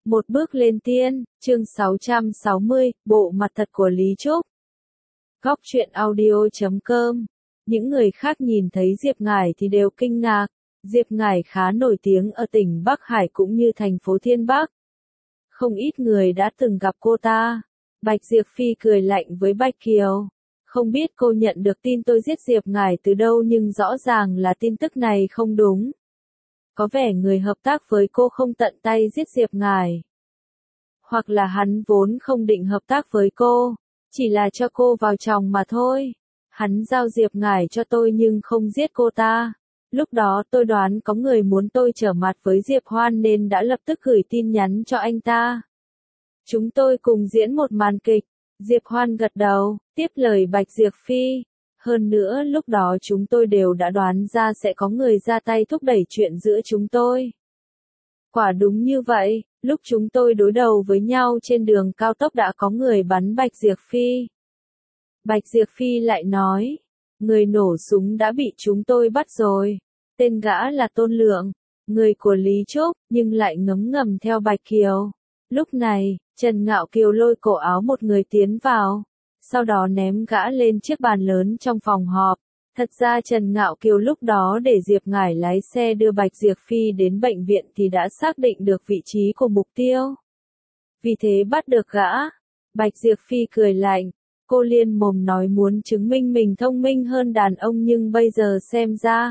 Một bước lên tiên, chương 660, bộ mặt thật của Lý Trúc. Góc truyện audio.com. Những người khác nhìn thấy Diệp Ngải thì đều kinh ngạc. Diệp Ngải khá nổi tiếng ở tỉnh Bắc Hải cũng như thành phố Thiên Bắc. Không ít người đã từng gặp cô ta. Bạch Diệp Phi cười lạnh với Bạch Kiều. Không biết cô nhận được tin tôi giết Diệp Ngải từ đâu, nhưng rõ ràng là tin tức này không đúng. Có vẻ người hợp tác với cô không tận tay giết Diệp Ngải. Hoặc là hắn vốn không định hợp tác với cô, chỉ là cho cô vào chòng mà thôi. Hắn giao Diệp Ngải cho tôi nhưng không giết cô ta. Lúc đó tôi đoán có người muốn tôi trở mặt với Diệp Hoan nên đã lập tức gửi tin nhắn cho anh ta. Chúng tôi cùng diễn một màn kịch. Diệp Hoan gật đầu, tiếp lời Bạch Diệp Phi. Hơn nữa lúc đó chúng tôi đều đã đoán ra sẽ có người ra tay thúc đẩy chuyện giữa chúng tôi. Quả đúng như vậy, lúc chúng tôi đối đầu với nhau trên đường cao tốc đã có người bắn Bạch Diệp Phi. Bạch Diệp Phi lại nói, người nổ súng đã bị chúng tôi bắt rồi. Tên gã là Tôn Lượng, người của Lý Trúc, nhưng lại ngấm ngầm theo Bạch Kiều. Lúc này, Trần Ngạo Kiều lôi cổ áo một người tiến vào, sau đó ném gã lên chiếc bàn lớn trong phòng họp. Thật ra Trần Ngạo Kiều lúc đó để Diệp Ngải lái xe đưa Bạch Diệp Phi đến bệnh viện thì đã xác định được vị trí của mục tiêu. Vì thế bắt được gã. Bạch Diệp Phi cười lạnh. Cô liên mồm nói muốn chứng minh mình thông minh hơn đàn ông, nhưng bây giờ xem ra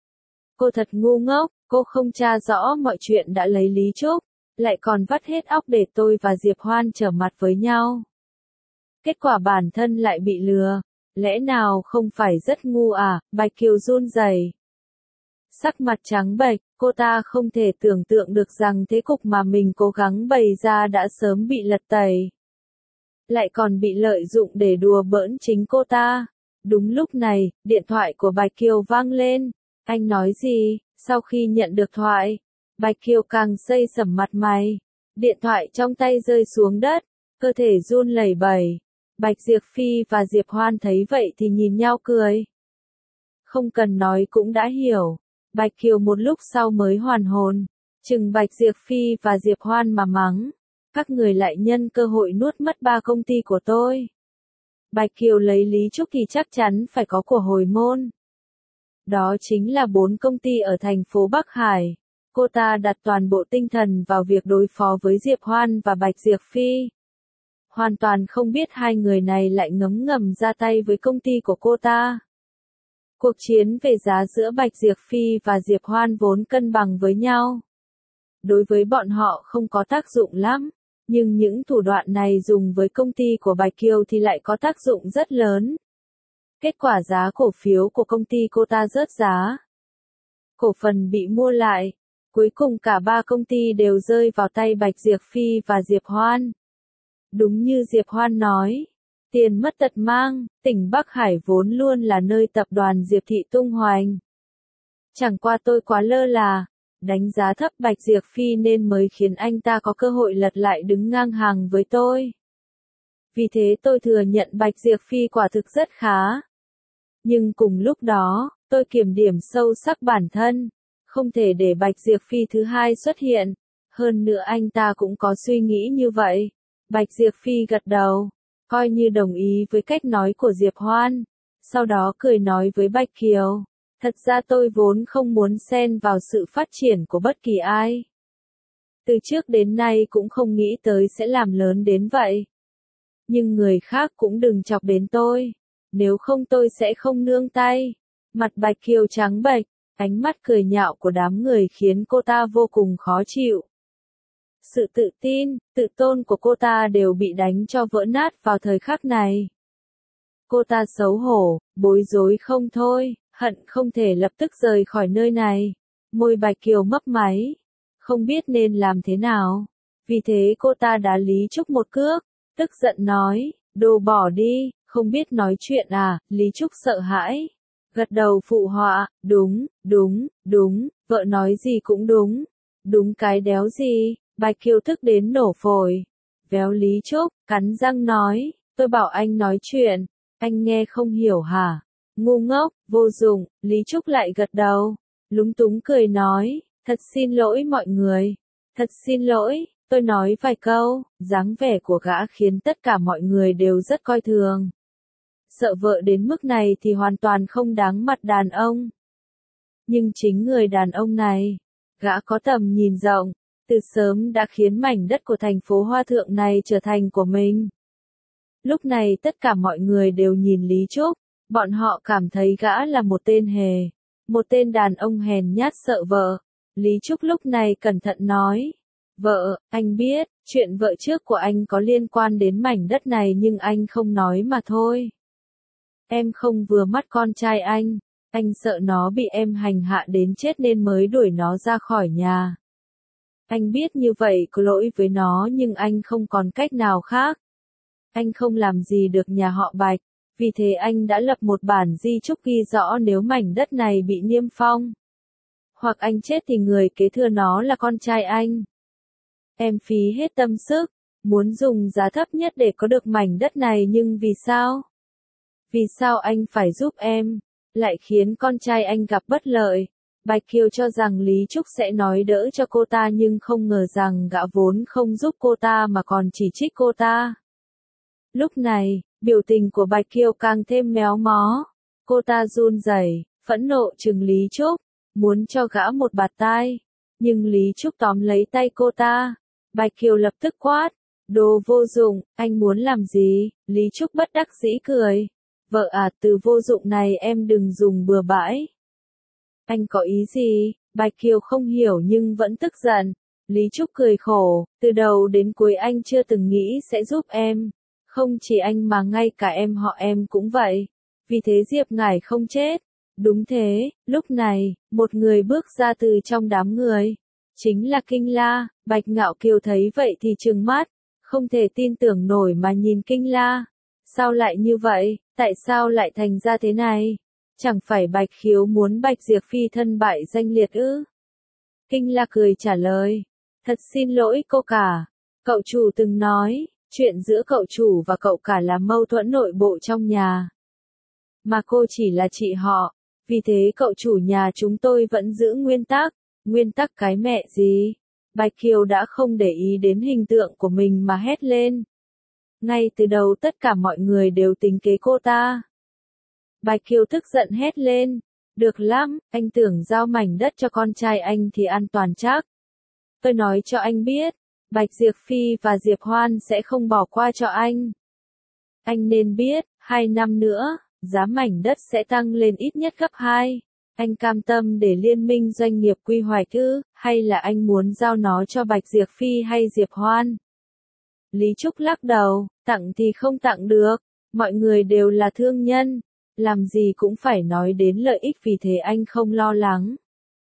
cô thật ngu ngốc. Cô không tra rõ mọi chuyện đã lấy Lý Trúc, lại còn vắt hết óc để tôi và Diệp Hoan trở mặt với nhau. Kết quả bản thân lại bị lừa. Lẽ nào không phải rất ngu à? Bạch Kiều run rẩy, sắc mặt trắng bệch. Cô ta không thể tưởng tượng được rằng thế cục mà mình cố gắng bày ra đã sớm bị lật tẩy, lại còn bị lợi dụng để đùa bỡn chính cô ta. Đúng lúc này, điện thoại của Bạch Kiều vang lên. Anh nói gì? Sau khi nhận được thoại, Bạch Kiều càng xây sẩm mặt mày. Điện thoại trong tay rơi xuống đất, cơ thể run lẩy bẩy. Bạch Diệp Phi và Diệp Hoan thấy vậy thì nhìn nhau cười. Không cần nói cũng đã hiểu. Bạch Kiều một lúc sau mới hoàn hồn, chừng Bạch Diệp Phi và Diệp Hoan mà mắng. Các người lại nhân cơ hội nuốt mất 3 công ty của tôi. Bạch Kiều lấy Lý Trúc thì chắc chắn phải có của hồi môn. Đó chính là 4 công ty ở thành phố Bắc Hải. Cô ta đặt toàn bộ tinh thần vào việc đối phó với Diệp Hoan và Bạch Diệp Phi. Hoàn toàn không biết hai người này lại ngấm ngầm ra tay với công ty của cô ta. Cuộc chiến về giá giữa Bạch Diệp Phi và Diệp Hoan vốn cân bằng với nhau. Đối với bọn họ không có tác dụng lắm, nhưng những thủ đoạn này dùng với công ty của Bạch Kiều thì lại có tác dụng rất lớn. Kết quả giá cổ phiếu của công ty cô ta rớt giá. Cổ phần bị mua lại. Cuối cùng cả 3 công ty đều rơi vào tay Bạch Diệp Phi và Diệp Hoan. Đúng như Diệp Hoan nói, tiền mất tật mang, tỉnh Bắc Hải vốn luôn là nơi tập đoàn Diệp Thị tung hoành. Chẳng qua tôi quá lơ là, đánh giá thấp Bạch Diệp Phi nên mới khiến anh ta có cơ hội lật lại đứng ngang hàng với tôi. Vì thế tôi thừa nhận Bạch Diệp Phi quả thực rất khá. Nhưng cùng lúc đó, tôi kiểm điểm sâu sắc bản thân, không thể để Bạch Diệp Phi thứ hai xuất hiện. Hơn nữa anh ta cũng có suy nghĩ như vậy. Bạch Diệp Phi gật đầu, coi như đồng ý với cách nói của Diệp Hoan. Sau đó cười nói với Bạch Kiều, thật ra tôi vốn không muốn xen vào sự phát triển của bất kỳ ai. Từ trước đến nay cũng không nghĩ tới sẽ làm lớn đến vậy. Nhưng người khác cũng đừng chọc đến tôi, nếu không tôi sẽ không nương tay. Mặt Bạch Kiều trắng bệch, ánh mắt cười nhạo của đám người khiến cô ta vô cùng khó chịu. Sự tự tin, tự tôn của cô ta đều bị đánh cho vỡ nát vào thời khắc này. Cô ta xấu hổ, bối rối không thôi, hận không thể lập tức rời khỏi nơi này. Môi Bạch Kiều mấp máy, không biết nên làm thế nào. Vì thế cô ta đá Lý Trúc một cước, tức giận nói, đồ bỏ đi, không biết nói chuyện à? Lý Trúc sợ hãi, gật đầu phụ họa, đúng, đúng, đúng, vợ nói gì cũng đúng. Đúng cái đéo gì? Bạch Kiều tức đến nổ phổi, véo Lý Trúc, cắn răng nói, tôi bảo anh nói chuyện, anh nghe không hiểu hả? Ngu ngốc, vô dụng. Lý Trúc lại gật đầu, lúng túng cười nói, thật xin lỗi mọi người, thật xin lỗi, Tôi nói vài câu, dáng vẻ của gã khiến tất cả mọi người đều rất coi thường. Sợ vợ đến mức này thì hoàn toàn không đáng mặt đàn ông. Nhưng chính người đàn ông này, gã có tầm nhìn rộng, từ sớm đã khiến mảnh đất của thành phố Hoa Thượng này trở thành của mình. Lúc này tất cả mọi người đều nhìn Lý Trúc, bọn họ cảm thấy gã là một tên hề, một tên đàn ông hèn nhát sợ vợ. Lý Trúc lúc này cẩn thận nói, vợ, anh biết, chuyện vợ trước của anh có liên quan đến mảnh đất này nhưng anh không nói mà thôi. Em không vừa mắt con trai anh sợ nó bị em hành hạ đến chết nên mới đuổi nó ra khỏi nhà. Anh biết như vậy có lỗi với nó nhưng anh không còn cách nào khác. Anh không làm gì được nhà họ Bạch, vì thế anh đã lập một bản di chúc ghi rõ nếu mảnh đất này bị niêm phong, hoặc anh chết thì người kế thừa nó là con trai anh. Em phí hết tâm sức, muốn dùng giá thấp nhất để có được mảnh đất này nhưng vì sao? Vì sao anh phải giúp em, lại khiến con trai anh gặp bất lợi? Bạch Kiều cho rằng Lý Trúc sẽ nói đỡ cho cô ta nhưng không ngờ rằng gã vốn không giúp cô ta mà còn chỉ trích cô ta. Lúc này, biểu tình của Bạch Kiều càng thêm méo mó. Cô ta run rẩy, phẫn nộ trừng Lý Trúc, muốn cho gã một bạt tai. Nhưng Lý Trúc tóm lấy tay cô ta. Bạch Kiều lập tức quát, đồ vô dụng, anh muốn làm gì? Lý Trúc bất đắc dĩ cười. Vợ à, từ vô dụng này em đừng dùng bừa bãi. Anh có ý gì? Bạch Kiều không hiểu nhưng vẫn tức giận. Lý Trúc cười khổ, từ đầu đến cuối anh chưa từng nghĩ sẽ giúp em. Không chỉ anh mà ngay cả em họ em cũng vậy. Vì thế Diệp Ngải không chết. Đúng thế, lúc này, một người bước ra từ trong đám người. Chính là Kinh La. Bạch Ngạo Kiều thấy vậy thì trừng mắt, không thể tin tưởng nổi mà nhìn Kinh La. Sao lại như vậy, tại sao lại thành ra thế này? Chẳng phải Bạch Khiếu muốn Bạch Diệp Phi thân bại danh liệt ư? Kinh La cười trả lời, thật xin lỗi cô cả. Cậu chủ từng nói, chuyện giữa cậu chủ và cậu cả là mâu thuẫn nội bộ trong nhà. Mà cô chỉ là chị họ, vì thế cậu chủ nhà chúng tôi vẫn giữ nguyên tắc. Nguyên tắc cái mẹ gì? Bạch Kiều đã không để ý đến hình tượng của mình mà hét lên. Ngay từ đầu tất cả mọi người đều tính kế cô ta. Bạch Kiều tức giận hét lên. Được lắm, anh tưởng giao mảnh đất cho con trai anh thì an toàn chắc. Tôi nói cho anh biết, Bạch Diệp Phi và Diệp Hoan sẽ không bỏ qua cho anh. Anh nên biết, 2 năm nữa, giá mảnh đất sẽ tăng lên ít nhất gấp 2. Anh cam tâm để liên minh doanh nghiệp quy hoạch ư, hay là anh muốn giao nó cho Bạch Diệp Phi hay Diệp Hoan? Lý Trúc lắc đầu, tặng thì không tặng được, mọi người đều là thương nhân, làm gì cũng phải nói đến lợi ích vì thế anh không lo lắng.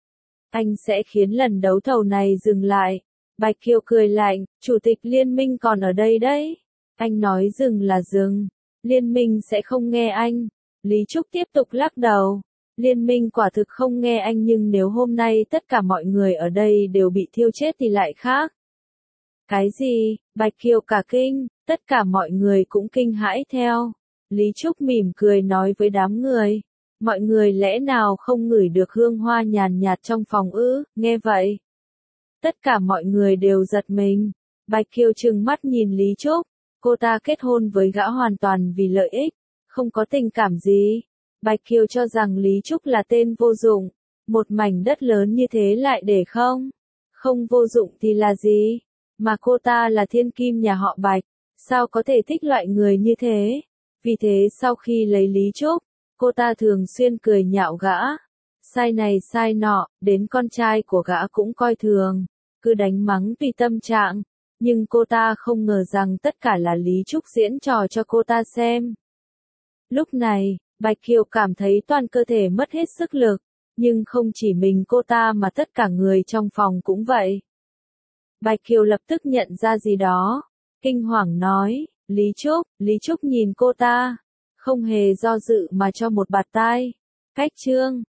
Anh sẽ khiến lần đấu thầu này dừng lại. Bạch Kiều cười lạnh, chủ tịch liên minh còn ở đây đấy. Anh nói dừng là dừng, liên minh sẽ không nghe anh. Lý Trúc tiếp tục lắc đầu. Liên minh quả thực không nghe anh nhưng nếu hôm nay tất cả mọi người ở đây đều bị thiêu chết thì lại khác. Cái gì? Bạch Kiều cả kinh, tất cả mọi người cũng kinh hãi theo. Lý Trúc mỉm cười nói với đám người. Mọi người lẽ nào không ngửi được hương hoa nhàn nhạt trong phòng ư? Nghe vậy, tất cả mọi người đều giật mình. Bạch Kiều trừng mắt nhìn Lý Trúc. Cô ta kết hôn với gã hoàn toàn vì lợi ích, không có tình cảm gì. Bạch Kiều cho rằng Lý Trúc là tên vô dụng. Một mảnh đất lớn như thế lại để không? Không vô dụng thì là gì? Mà cô ta là thiên kim nhà họ Bạch. Sao có thể thích loại người như thế? Vì thế sau khi lấy Lý Trúc, cô ta thường xuyên cười nhạo gã. Sai này sai nọ, đến con trai của gã cũng coi thường. Cứ đánh mắng tùy tâm trạng. Nhưng cô ta không ngờ rằng tất cả là Lý Trúc diễn trò cho cô ta xem. Lúc này, Bạch Kiều cảm thấy toàn cơ thể mất hết sức lực. Nhưng không chỉ mình cô ta mà tất cả người trong phòng cũng vậy. Bạch Kiều lập tức nhận ra gì đó. Kinh hoàng nói, Lý Trúc nhìn cô ta. Không hề do dự mà cho một bạt tai. Cách chương